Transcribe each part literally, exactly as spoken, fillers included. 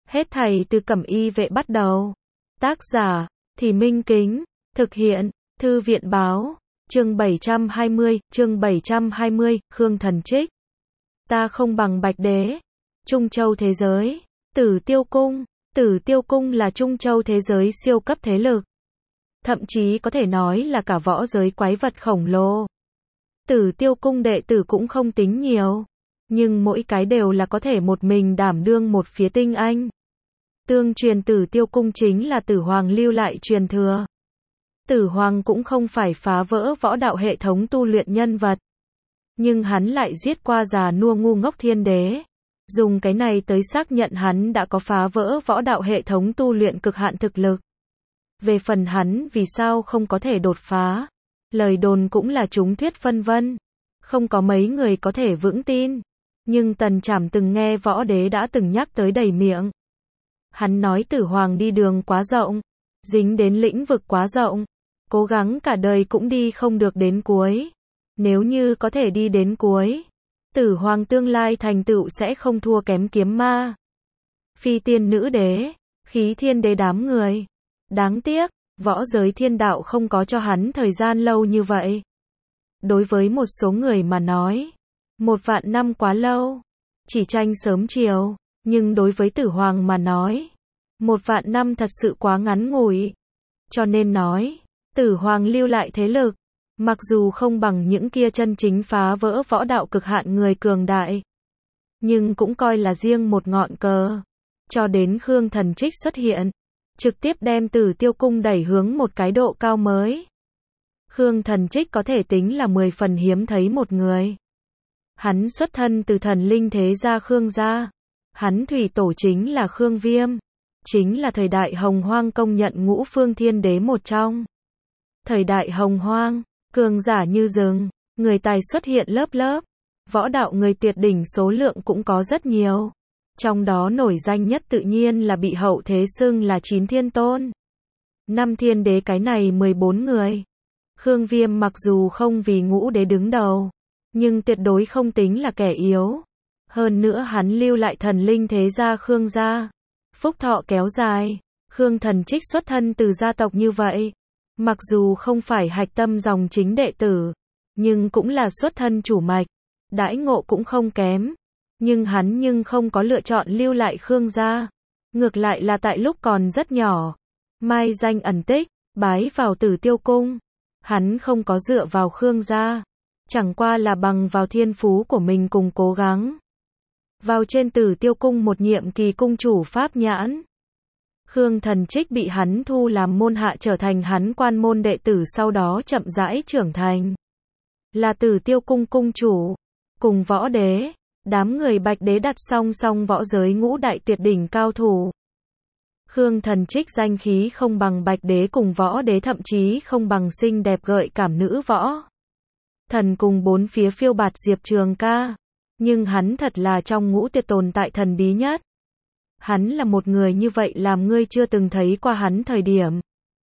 Hết thảy từ Cẩm Y Vệ bắt đầu. Tác giả, Thì Minh Kính. Thực hiện, Thư viện Báo. Chương bảy trăm hai mươi, chương bảy trăm hai mươi, Khương Thần Trích. Ta không bằng Bạch Đế. Trung Châu thế giới. Tử Tiêu Cung. Tử Tiêu Cung là Trung Châu thế giới siêu cấp thế lực. Thậm chí có thể nói là cả võ giới quái vật khổng lồ. Tử Tiêu Cung đệ tử cũng không tính nhiều. Nhưng mỗi cái đều là có thể một mình đảm đương một phía tinh anh. Tương truyền Tử Tiêu Cung chính là Tử Hoàng lưu lại truyền thừa. Tử Hoàng cũng không phải phá vỡ võ đạo hệ thống tu luyện nhân vật. Nhưng hắn lại giết qua già nua ngu ngốc thiên đế. Dùng cái này tới xác nhận hắn đã có phá vỡ võ đạo hệ thống tu luyện cực hạn thực lực. Về phần hắn vì sao không có thể đột phá. Lời đồn cũng là chúng thuyết phân vân. Không có mấy người có thể vững tin. Nhưng Tần Trảm từng nghe võ đế đã từng nhắc tới đầy miệng. Hắn nói Tử Hoàng đi đường quá rộng. Dính đến lĩnh vực quá rộng. Cố gắng cả đời cũng đi không được đến cuối. Nếu như có thể đi đến cuối. Tử Hoàng tương lai thành tựu sẽ không thua kém kiếm ma. Phi tiên nữ đế. Khí thiên đế đám người. Đáng tiếc, võ giới thiên đạo không có cho hắn thời gian lâu như vậy. Đối với một số người mà nói. Một vạn năm quá lâu. Chỉ tranh sớm chiều. Nhưng đối với Tử Hoàng mà nói. Một vạn năm thật sự quá ngắn ngủi. Cho nên nói. Tử Hoàng lưu lại thế lực. Mặc dù không bằng những kia chân chính phá vỡ võ đạo cực hạn người cường đại. Nhưng cũng coi là riêng một ngọn cờ. Cho đến Khương Thần Trích xuất hiện. Trực tiếp đem Tử Tiêu Cung đẩy hướng một cái độ cao mới. Khương Thần Trích có thể tính là mười phần hiếm thấy một người. Hắn xuất thân từ thần linh thế gia Khương gia. Hắn thủy tổ chính là Khương Viêm. Chính là thời đại Hồng Hoang công nhận ngũ phương thiên đế một trong. Thời đại Hồng Hoang, cường giả như rừng, người tài xuất hiện lớp lớp. Võ đạo người tuyệt đỉnh số lượng cũng có rất nhiều. Trong đó nổi danh nhất tự nhiên là bị hậu thế xưng là chín thiên tôn. Năm thiên đế cái này mười bốn người. Khương Viêm mặc dù không vì ngũ đế đứng đầu, nhưng tuyệt đối không tính là kẻ yếu. Hơn nữa hắn lưu lại thần linh thế gia Khương gia. Phúc thọ kéo dài. Khương Thần Trích xuất thân từ gia tộc như vậy. Mặc dù không phải hạch tâm dòng chính đệ tử, nhưng cũng là xuất thân chủ mạch. Đãi ngộ cũng không kém. Nhưng hắn nhưng không có lựa chọn lưu lại Khương gia. Ngược lại là tại lúc còn rất nhỏ. Mai danh ẩn tích, bái vào Tử Tiêu Cung. Hắn không có dựa vào Khương gia. Chẳng qua là bằng vào thiên phú của mình cùng cố gắng. Vào trên Tử Tiêu Cung một nhiệm kỳ cung chủ pháp nhãn. Khương Thần Trích bị hắn thu làm môn hạ trở thành hắn quan môn đệ tử sau đó chậm rãi trưởng thành. Là Tử Tiêu Cung cung chủ. Cùng võ đế. Đám người Bạch Đế đặt song song võ giới ngũ đại tuyệt đỉnh cao thủ. Khương Thần Trích danh khí không bằng Bạch Đế cùng võ đế thậm chí không bằng xinh đẹp gợi cảm nữ võ. Thần cùng bốn phía phiêu bạt Diệp Trường Ca. Nhưng hắn thật là trong ngũ tuyệt tồn tại thần bí nhất. Hắn là một người như vậy làm ngươi chưa từng thấy qua hắn thời điểm.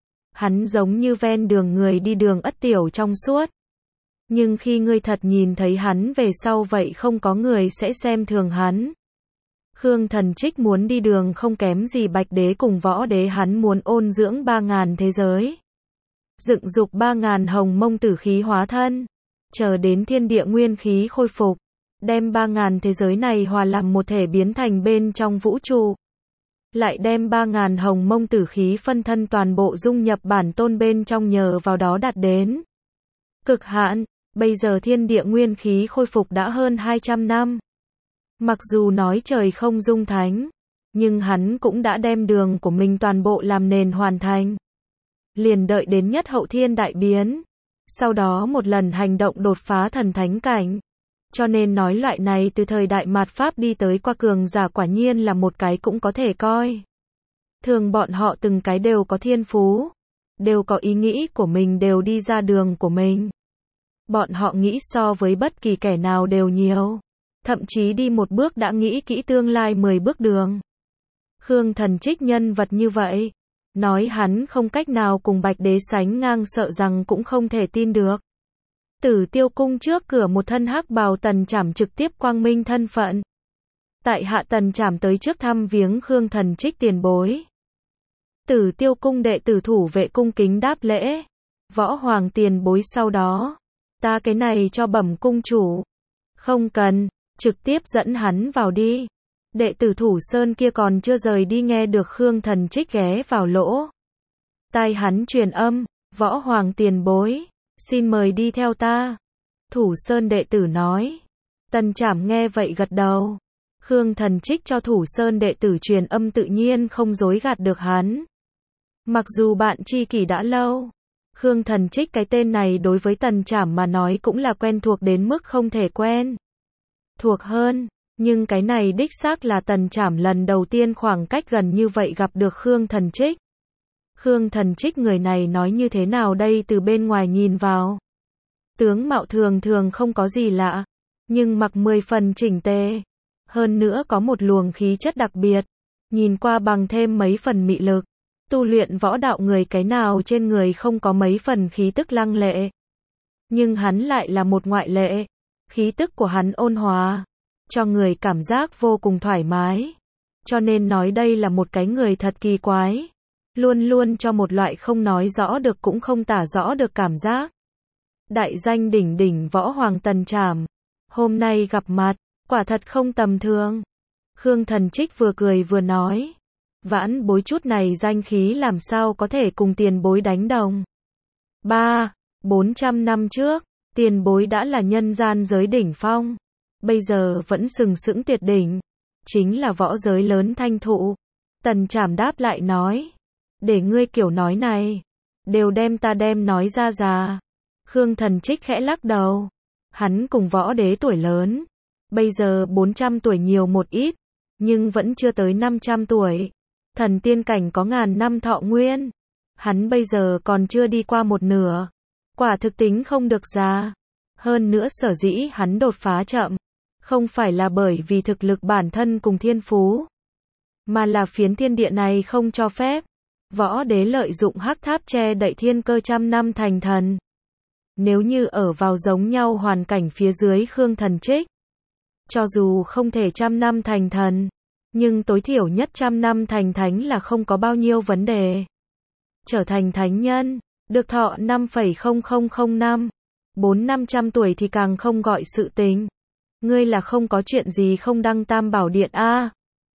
Hắn giống như ven đường người đi đường ất tiểu trong suốt. Nhưng khi ngươi thật nhìn thấy hắn về sau vậy không có người sẽ xem thường hắn. Khương Thần Trích muốn đi đường không kém gì Bạch Đế cùng võ đế, hắn muốn ôn dưỡng ba ngàn thế giới. Dựng dục ba ngàn hồng mông tử khí hóa thân. Chờ đến thiên địa nguyên khí khôi phục. Đem ba ngàn thế giới này hòa làm một thể biến thành bên trong vũ trụ. Lại đem ba ngàn hồng mông tử khí phân thân toàn bộ dung nhập bản tôn bên trong nhờ vào đó đạt đến cực hạn. Bây giờ thiên địa nguyên khí khôi phục đã hơn hai trăm năm. Mặc dù nói trời không dung thánh, nhưng hắn cũng đã đem đường của mình toàn bộ làm nền hoàn thành. Liền đợi đến nhất hậu thiên đại biến. Sau đó một lần hành động đột phá thần thánh cảnh. Cho nên nói loại này từ thời đại mạt Pháp đi tới qua cường giả quả nhiên là một cái cũng có thể coi. Thường bọn họ từng cái đều có thiên phú. Đều có ý nghĩ của mình, đều đi ra đường của mình. Bọn họ nghĩ so với bất kỳ kẻ nào đều nhiều. Thậm chí đi một bước đã nghĩ kỹ tương lai mười bước đường. Khương Thần Trích nhân vật như vậy. Nói hắn không cách nào cùng Bạch Đế sánh ngang sợ rằng cũng không thể tin được. Tử Tiêu Cung trước cửa một thân hắc bào Tần Trảm trực tiếp quang minh thân phận. tại hạ Tần Trảm tới trước thăm viếng Khương Thần Trích tiền bối. Tử Tiêu cung đệ tử Thủ Vệ cung kính đáp lễ. Võ Hoàng tiền bối sau đó, ta cái này cho bẩm cung chủ. Không cần, trực tiếp dẫn hắn vào đi. Đệ tử Thủ Sơn kia còn chưa rời đi nghe được Khương Thần Trích ghé vào lỗ tai hắn truyền âm, Võ Hoàng tiền bối, xin mời đi theo ta. Thủ Sơn đệ tử nói. Tần Trảm nghe vậy gật đầu. Khương Thần Trích cho Thủ Sơn đệ tử truyền âm tự nhiên không dối gạt được hắn. Mặc dù bạn tri kỷ đã lâu, Khương Thần Trích cái tên này đối với Tần Trảm mà nói cũng là quen thuộc đến mức không thể quen thuộc hơn, nhưng cái này đích xác là Tần Trảm lần đầu tiên khoảng cách gần như vậy gặp được Khương Thần Trích. Khương Thần Trích người này nói như thế nào đây, từ bên ngoài nhìn vào, tướng mạo thường thường không có gì lạ, nhưng mặc mười phần chỉnh tề, hơn nữa có một luồng khí chất đặc biệt, nhìn qua bằng thêm mấy phần mị lực. Tu luyện võ đạo người cái nào trên người không có mấy phần khí tức lăng lệ. Nhưng hắn lại là một ngoại lệ. Khí tức của hắn ôn hòa, cho người cảm giác vô cùng thoải mái. Cho nên nói đây là một cái người thật kỳ quái. Luôn luôn cho một loại không nói rõ được cũng không tả rõ được cảm giác. Đại danh đỉnh đỉnh Võ Hoàng Tần Trảm. Hôm nay gặp mặt, quả thật không tầm thường. Khương Thần Trích vừa cười vừa nói. Vãn bối chút này danh khí làm sao có thể cùng tiền bối đánh đồng. Ba, bốn trăm năm trước, tiền bối đã là nhân gian giới đỉnh phong. Bây giờ vẫn sừng sững tuyệt đỉnh. Chính là võ giới lớn thanh thụ. Tần Trảm đáp lại nói. Để ngươi kiểu nói này. Đều đem ta đem nói ra già. Khương Thần Trích khẽ lắc đầu. Hắn cùng võ đế tuổi lớn. Bây giờ bốn trăm tuổi nhiều một ít. Nhưng vẫn chưa tới năm trăm tuổi. Thần tiên cảnh có ngàn năm thọ nguyên. Hắn bây giờ còn chưa đi qua một nửa. Quả thực tính không được già. Hơn nữa sở dĩ hắn đột phá chậm. Không phải là bởi vì thực lực bản thân cùng thiên phú. Mà là phiến thiên địa này không cho phép. Võ đế lợi dụng hắc tháp che đậy thiên cơ trăm năm thành thần. Nếu như ở vào giống nhau hoàn cảnh phía dưới Khương Thần Trích. Cho dù không thể trăm năm thành thần. Nhưng tối thiểu nhất trăm năm thành thánh là không có bao nhiêu vấn đề. Trở thành thánh nhân, được thọ năm phẩy không không không năm, bốn năm trăm tuổi thì càng không gọi sự tình. Ngươi là không có chuyện gì không đăng Tam Bảo Điện a? À?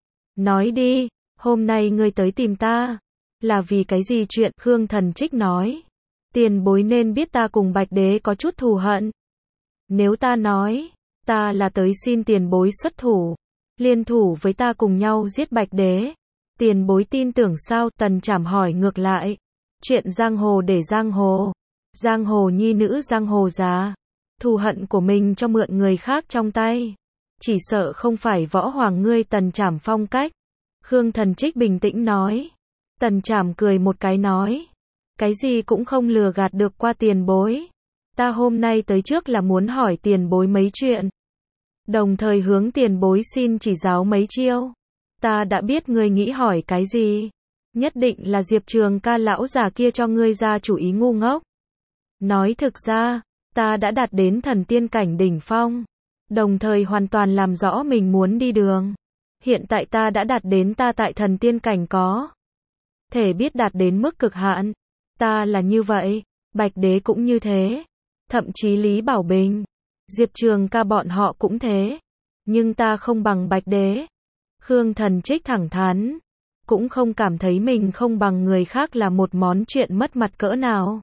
Nói đi, hôm nay ngươi tới tìm ta, là vì cái gì chuyện? Khương Thần Trích nói. Tiền bối nên biết ta cùng Bạch Đế có chút thù hận. Nếu ta nói, ta là tới xin tiền bối xuất thủ. Liên thủ với ta cùng nhau giết Bạch Đế. Tiền bối tin tưởng sao? Tần Trảm hỏi ngược lại. Chuyện giang hồ để giang hồ. Giang hồ nhi nữ giang hồ già. Thù hận của mình cho mượn người khác trong tay. Chỉ sợ không phải Võ Hoàng ngươi. Tần Trảm phong cách. Khương Thần Trích bình tĩnh nói. Tần Trảm cười một cái nói. Cái gì cũng không lừa gạt được qua tiền bối. Ta hôm nay tới trước là muốn hỏi tiền bối mấy chuyện. Đồng thời hướng tiền bối xin chỉ giáo mấy chiêu. Ta đã biết ngươi nghĩ hỏi cái gì. Nhất định là Diệp Trường Ca lão già kia cho ngươi ra chủ ý ngu ngốc. Nói thực ra, ta đã đạt đến thần tiên cảnh đỉnh phong. Đồng thời hoàn toàn làm rõ mình muốn đi đường. Hiện tại ta đã đạt đến ta tại thần tiên cảnh có. Thể biết đạt đến mức cực hạn. Ta là như vậy. Bạch Đế cũng như thế. Thậm chí Lý Bảo Bình. Diệp Trường Ca bọn họ cũng thế. Nhưng ta không bằng Bạch Đế. Khương Thần Trích thẳng thắn. Cũng không cảm thấy mình không bằng người khác là một món chuyện mất mặt cỡ nào.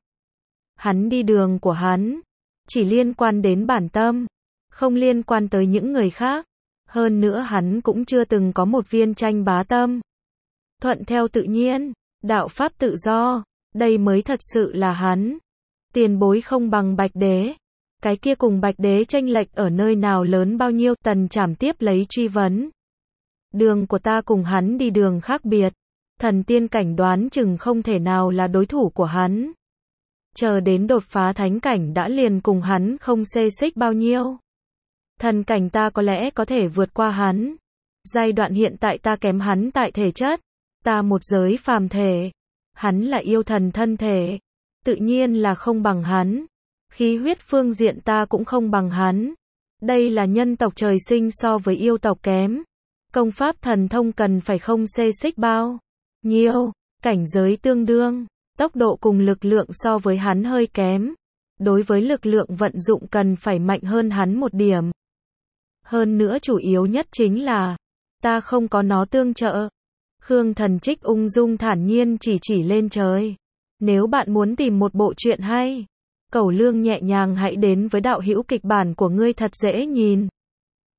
Hắn đi đường của hắn. Chỉ liên quan đến bản tâm. Không liên quan tới những người khác. Hơn nữa hắn cũng chưa từng có một viên tranh bá tâm. Thuận theo tự nhiên. Đạo pháp tự do. Đây mới thật sự là hắn. Tiền bối không bằng Bạch Đế. Cái kia cùng Bạch Đế chênh lệch ở nơi nào lớn bao nhiêu? Tần Trảm tiếp lấy truy vấn. Đường của ta cùng hắn đi đường khác biệt. Thần tiên cảnh đoán chừng không thể nào là đối thủ của hắn. Chờ đến đột phá thánh cảnh đã liền cùng hắn không xê xích bao nhiêu. Thần cảnh ta có lẽ có thể vượt qua hắn. Giai đoạn hiện tại ta kém hắn tại thể chất. Ta một giới phàm thể. Hắn là yêu thần thân thể. Tự nhiên là không bằng hắn. Khí huyết phương diện ta cũng không bằng hắn. Đây là nhân tộc trời sinh so với yêu tộc kém. Công pháp thần thông cần phải không xê xích bao nhiêu, cảnh giới tương đương, tốc độ cùng lực lượng so với hắn hơi kém. Đối với lực lượng vận dụng cần phải mạnh hơn hắn một điểm. Hơn nữa chủ yếu nhất chính là, ta không có nó tương trợ. Khương Thần Trích ung dung thản nhiên chỉ chỉ lên trời. Nếu bạn muốn tìm một bộ truyện hay, Cẩu Lương nhẹ nhàng hãy đến với đạo hữu kịch bản của ngươi thật dễ nhìn.